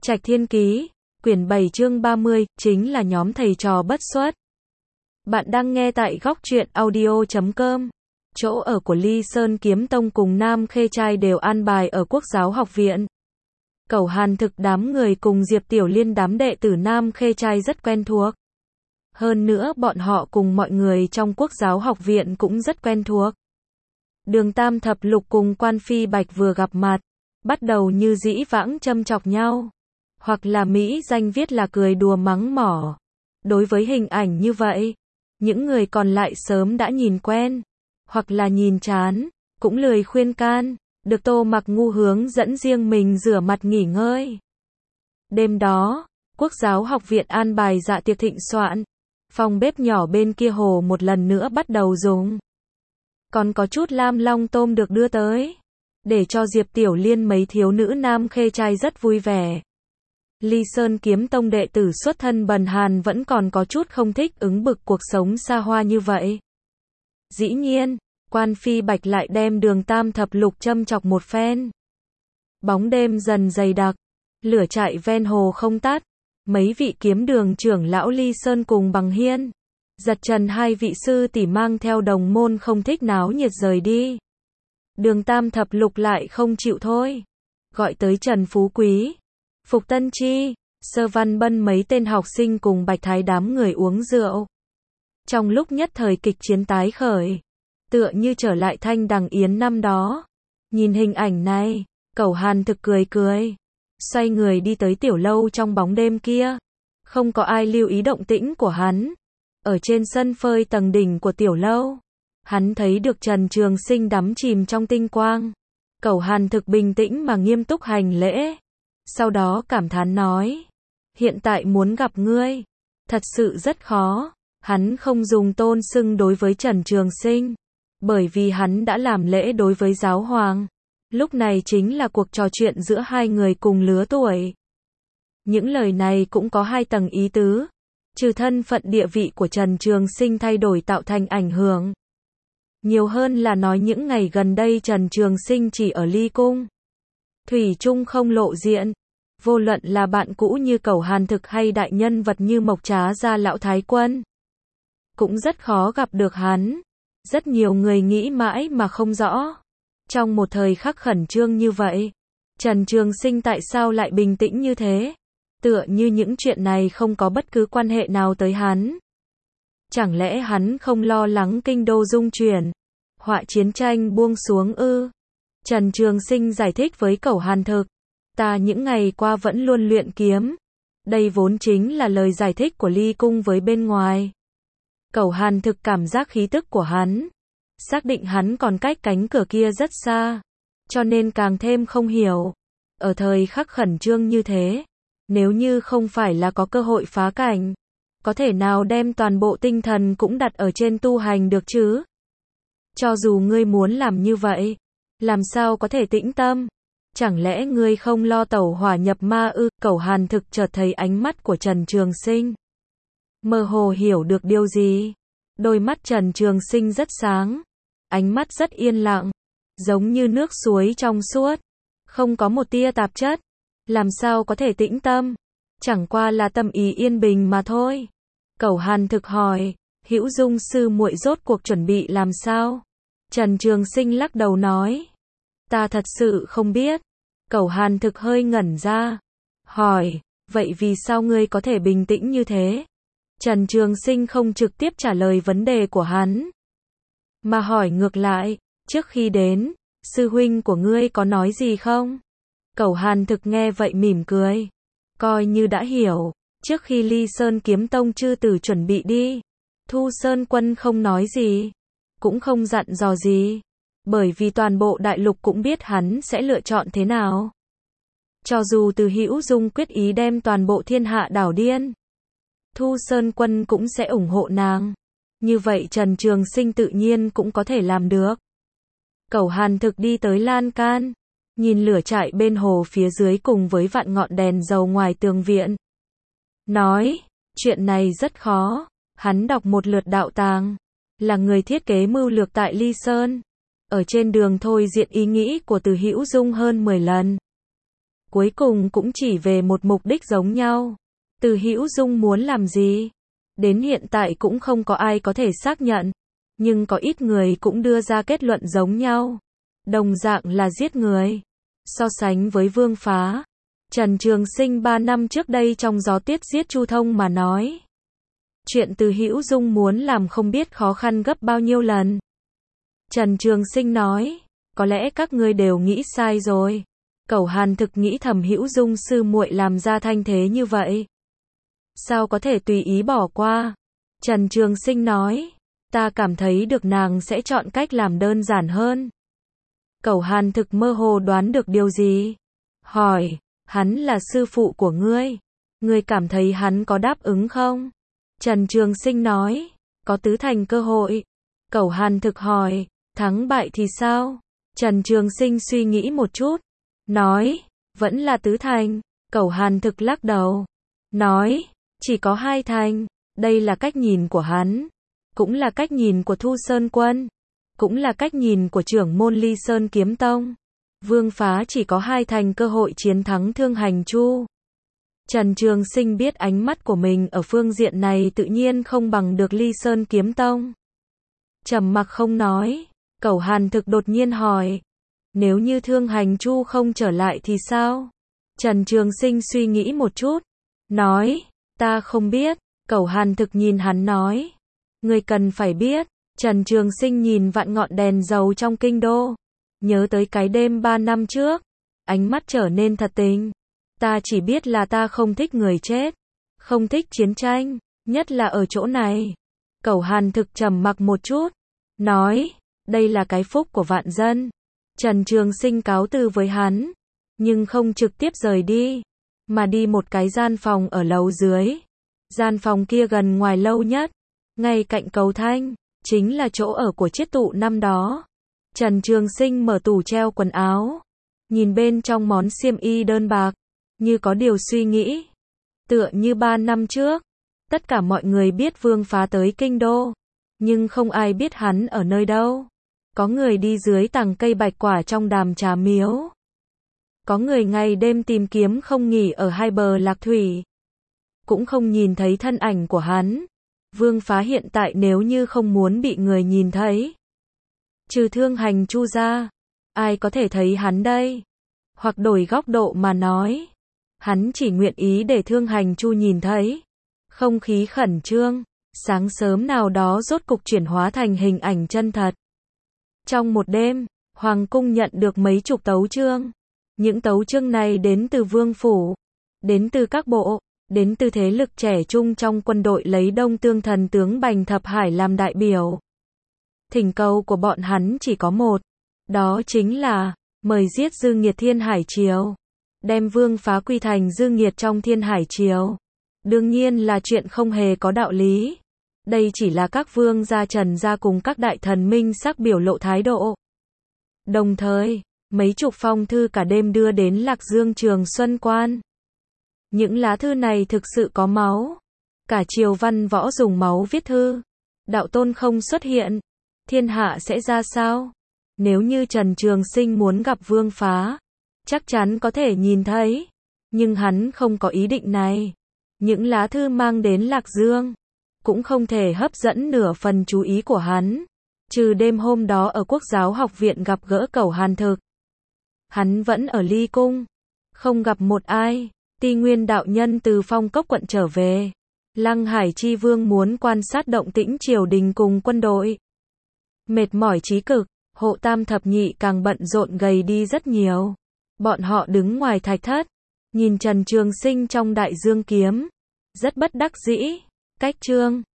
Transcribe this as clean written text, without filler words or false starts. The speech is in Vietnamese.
Trạch Thiên Ký, quyển 7 chương 30, chính là nhóm thầy trò bất xuất. Bạn đang nghe tại góc truyện audio.com. Chỗ ở của Ly Sơn Kiếm Tông cùng Nam Khê Trai đều an bài ở Quốc giáo học viện. Cẩu Hàn Thực đám người cùng Diệp Tiểu Liên đám đệ tử Nam Khê Trai rất quen thuộc. Hơn nữa bọn họ cùng mọi người trong Quốc giáo học viện cũng rất quen thuộc. Đường Tam Thập Lục cùng Quan Phi Bạch vừa gặp mặt, bắt đầu như dĩ vãng châm chọc nhau. Hoặc là mỹ danh viết là cười đùa mắng mỏ. Đối với hình ảnh như vậy, những người còn lại sớm đã nhìn quen, hoặc là nhìn chán, cũng lười khuyên can, được Tô Mặc Ngu hướng dẫn riêng mình rửa mặt nghỉ ngơi. Đêm đó, Quốc giáo học viện an bài dạ tiệc thịnh soạn, phòng bếp nhỏ bên kia hồ một lần nữa bắt đầu dùng. Còn có chút lam long tôm được đưa tới, để cho Diệp Tiểu Liên mấy thiếu nữ Nam Khê Trai rất vui vẻ. Ly Sơn Kiếm Tông đệ tử xuất thân bần hàn vẫn còn có chút không thích ứng bực cuộc sống xa hoa như vậy. Dĩ nhiên, Quan Phi Bạch lại đem Đường Tam Thập Lục châm chọc một phen. Bóng đêm dần dày đặc, lửa trại ven hồ không tắt, mấy vị kiếm đường trưởng lão Ly Sơn cùng Bằng Hiên, Giật Trần hai vị sư tỷ mang theo đồng môn không thích náo nhiệt rời đi. Đường Tam Thập Lục lại không chịu thôi, gọi tới Trần Phú Quý, Phục Tân Chi, Sơ Văn Bân mấy tên học sinh cùng Bạch Thái đám người uống rượu. Trong lúc nhất thời kịch chiến tái khởi, tựa như trở lại Thanh Đằng Yến năm đó. Nhìn hình ảnh này, Cẩu Hàn Thực cười cười, xoay người đi tới tiểu lâu trong bóng đêm kia. Không có ai lưu ý động tĩnh của hắn. Ở trên sân phơi tầng đỉnh của tiểu lâu, hắn thấy được Trần Trường Sinh đắm chìm trong tinh quang. Cẩu Hàn Thực bình tĩnh mà nghiêm túc hành lễ. Sau đó cảm thán nói, hiện tại muốn gặp ngươi, thật sự rất khó. Hắn không dùng tôn xưng đối với Trần Trường Sinh, bởi vì hắn đã làm lễ đối với giáo hoàng. Lúc này chính là cuộc trò chuyện giữa hai người cùng lứa tuổi. Những lời này cũng có hai tầng ý tứ, trừ thân phận địa vị của Trần Trường Sinh thay đổi tạo thành ảnh hưởng. Nhiều hơn là nói những ngày gần đây Trần Trường Sinh chỉ ở Ly Cung, thủy chung không lộ diện. Vô luận là bạn cũ như Cẩu Hàn Thực hay đại nhân vật như Mộc Trá Gia Lão Thái Quân, cũng rất khó gặp được hắn. Rất nhiều người nghĩ mãi mà không rõ. Trong một thời khắc khẩn trương như vậy, Trần Trường Sinh tại sao lại bình tĩnh như thế? Tựa như những chuyện này không có bất cứ quan hệ nào tới hắn. Chẳng lẽ hắn không lo lắng kinh đô dung chuyển, họa chiến tranh buông xuống ư? Trần Trường Sinh giải thích với Cẩu Hàn Thực, ta những ngày qua vẫn luôn luyện kiếm. Đây vốn chính là lời giải thích của Ly Cung với bên ngoài. Cẩu Hàn Thực cảm giác khí tức của hắn, xác định hắn còn cách cánh cửa kia rất xa, cho nên càng thêm không hiểu. Ở thời khắc khẩn trương như thế, nếu như không phải là có cơ hội phá cảnh, có thể nào đem toàn bộ tinh thần cũng đặt ở trên tu hành được chứ? Cho dù ngươi muốn làm như vậy, làm sao có thể tĩnh tâm? Chẳng lẽ ngươi không lo tẩu hỏa nhập ma ư? Cẩu Hàn Thực chợt thấy ánh mắt của Trần Trường Sinh, mơ hồ hiểu được điều gì. Đôi mắt Trần Trường Sinh rất sáng, ánh mắt rất yên lặng, giống như nước suối trong suốt, không có một tia tạp chất. Làm sao có thể tĩnh tâm? Chẳng qua là tâm ý yên bình mà thôi. Cẩu Hàn Thực hỏi, Hữu Dung sư muội rốt cuộc chuẩn bị làm sao? Trần Trường Sinh lắc đầu nói, ta thật sự không biết. Cẩu Hàn Thực hơi ngẩn ra, hỏi, vậy vì sao ngươi có thể bình tĩnh như thế? Trần Trường Sinh không trực tiếp trả lời vấn đề của hắn, mà hỏi ngược lại, trước khi đến, sư huynh của ngươi có nói gì không? Cẩu Hàn Thực nghe vậy mỉm cười, coi như đã hiểu. Trước khi Ly Sơn Kiếm Tông chư tử chuẩn bị đi, Thu Sơn Quân không nói gì, cũng không dặn dò gì, bởi vì toàn bộ đại lục cũng biết hắn sẽ lựa chọn thế nào. Cho dù Từ Hữu Dung quyết ý đem toàn bộ thiên hạ đảo điên, Thu Sơn Quân cũng sẽ ủng hộ nàng. Như vậy Trần Trường Sinh tự nhiên cũng có thể làm được. Cẩu Hàn Thực đi tới lan can, nhìn lửa trại bên hồ phía dưới cùng với vạn ngọn đèn dầu ngoài tường viện, nói, chuyện này rất khó. Hắn đọc một lượt đạo tàng, là người thiết kế mưu lược tại Ly Sơn, ở trên đường thôi diện ý nghĩ của Từ Hữu Dung hơn 10 lần. cuối cùng cũng chỉ về một mục đích giống nhau. Từ Hữu Dung muốn làm gì? Đến hiện tại cũng không có ai có thể xác nhận, nhưng có ít người cũng đưa ra kết luận giống nhau. Đồng dạng là giết người. So sánh với Vương Phá, Trần Trường Sinh 3 năm trước đây trong gió tuyết giết Chu Thông mà nói. Chuyện Từ Hữu Dung muốn làm không biết khó khăn gấp bao nhiêu lần. Trần Trường Sinh nói, có lẽ các ngươi đều nghĩ sai rồi. Cẩu Hàn thực nghĩ thầm Hữu Dung sư muội làm ra thanh thế như vậy. Sao có thể tùy ý bỏ qua? Trần Trường Sinh nói, ta cảm thấy được nàng sẽ chọn cách làm đơn giản hơn. Cẩu Hàn thực mơ hồ đoán được điều gì? Hỏi, hắn là sư phụ của ngươi. Ngươi cảm thấy hắn có đáp ứng không? Trần Trường Sinh nói, có tứ thành cơ hội. Cẩu Hàn thực hỏi, thắng bại thì sao? Trần Trường Sinh suy nghĩ một chút, nói, vẫn là tứ thành. Cẩu Hàn thực lắc đầu, nói, chỉ có 2 thành. Đây là cách nhìn của hắn, cũng là cách nhìn của Thu Sơn Quân, cũng là cách nhìn của trưởng môn Ly Sơn Kiếm Tông. Vương Phá chỉ có 2 thành cơ hội chiến thắng Thương Hành Chu. Trần Trường Sinh biết ánh mắt của mình ở phương diện này tự nhiên không bằng được Ly Sơn Kiếm Tông. Trầm mặc không nói, Cẩu Hàn thực đột nhiên hỏi, nếu như Thương Hành Chu không trở lại thì sao? Trần Trường Sinh suy nghĩ một chút, nói, ta không biết. Cẩu Hàn thực nhìn hắn nói, ngươi cần phải biết. Trần Trường Sinh nhìn vạn ngọn đèn dầu trong kinh đô, nhớ tới cái đêm 3 năm trước, ánh mắt trở nên thật tình. Ta chỉ biết là ta không thích người chết, không thích chiến tranh, nhất là ở chỗ này. Cẩu Hàn thực trầm mặc một chút, nói, đây là cái phúc của vạn dân. Trần Trường Sinh cáo từ với hắn, nhưng không trực tiếp rời đi, mà đi một cái gian phòng ở lầu dưới. Gian phòng kia gần ngoài lâu nhất, ngay cạnh cầu Thanh, chính là chỗ ở của chiết tụ năm đó. Trần Trường Sinh mở tủ treo quần áo, nhìn bên trong món xiêm y đơn bạc, như có điều suy nghĩ. Tựa như 3 năm trước, tất cả mọi người biết Vương Phá tới kinh đô, nhưng không ai biết hắn ở nơi đâu. Có người đi dưới tàng cây bạch quả trong đàm trà miếu, có người ngày đêm tìm kiếm không nghỉ ở hai bờ lạc thủy, cũng không nhìn thấy thân ảnh của hắn. Vương Phá hiện tại nếu như không muốn bị người nhìn thấy, trừ Thương Hành Chu ra, ai có thể thấy hắn đây? Hoặc đổi góc độ mà nói, hắn chỉ nguyện ý để Thương Hành Chu nhìn thấy. Không khí khẩn trương, sáng sớm nào đó rốt cục chuyển hóa thành hình ảnh chân thật. Trong một đêm, Hoàng cung nhận được mấy chục tấu chương. Những tấu chương này đến từ vương phủ, đến từ các bộ, đến từ thế lực trẻ trung trong quân đội lấy Đông Tương thần tướng Bành Thập Hải làm đại biểu. Thỉnh cầu của bọn hắn chỉ có một, đó chính là mời giết Dư Nghiệt Thiên Hải Triều, đem Vương Phá quy thành Dư Nghiệt trong Thiên Hải Triều. Đương nhiên là chuyện không hề có đạo lý. Đây chỉ là các vương gia Trần gia cùng các đại thần minh sắc biểu lộ thái độ. Đồng thời, mấy chục phong thư cả đêm đưa đến Lạc Dương Trường Xuân Quan. Những lá thư này thực sự có máu. Cả triều văn võ dùng máu viết thư. Đạo tôn không xuất hiện, thiên hạ sẽ ra sao? Nếu như Trần Trường Sinh muốn gặp Vương Phá, chắc chắn có thể nhìn thấy. Nhưng hắn không có ý định này. Những lá thư mang đến Lạc Dương cũng không thể hấp dẫn nửa phần chú ý của hắn. Trừ đêm hôm đó ở Quốc giáo học viện gặp gỡ Cẩu Hàn thực, hắn vẫn ở Ly Cung, không gặp một ai. Ti Nguyên đạo nhân từ Phong Cốc quận trở về. Lăng Hải Chi Vương muốn quan sát động tĩnh triều đình cùng quân đội. Mệt mỏi chí cực, Hộ Tam thập nhị càng bận rộn gầy đi rất nhiều. Bọn họ đứng ngoài thạch thất, nhìn Trần Trường Sinh trong đại dương kiếm, rất bất đắc dĩ. Cách chương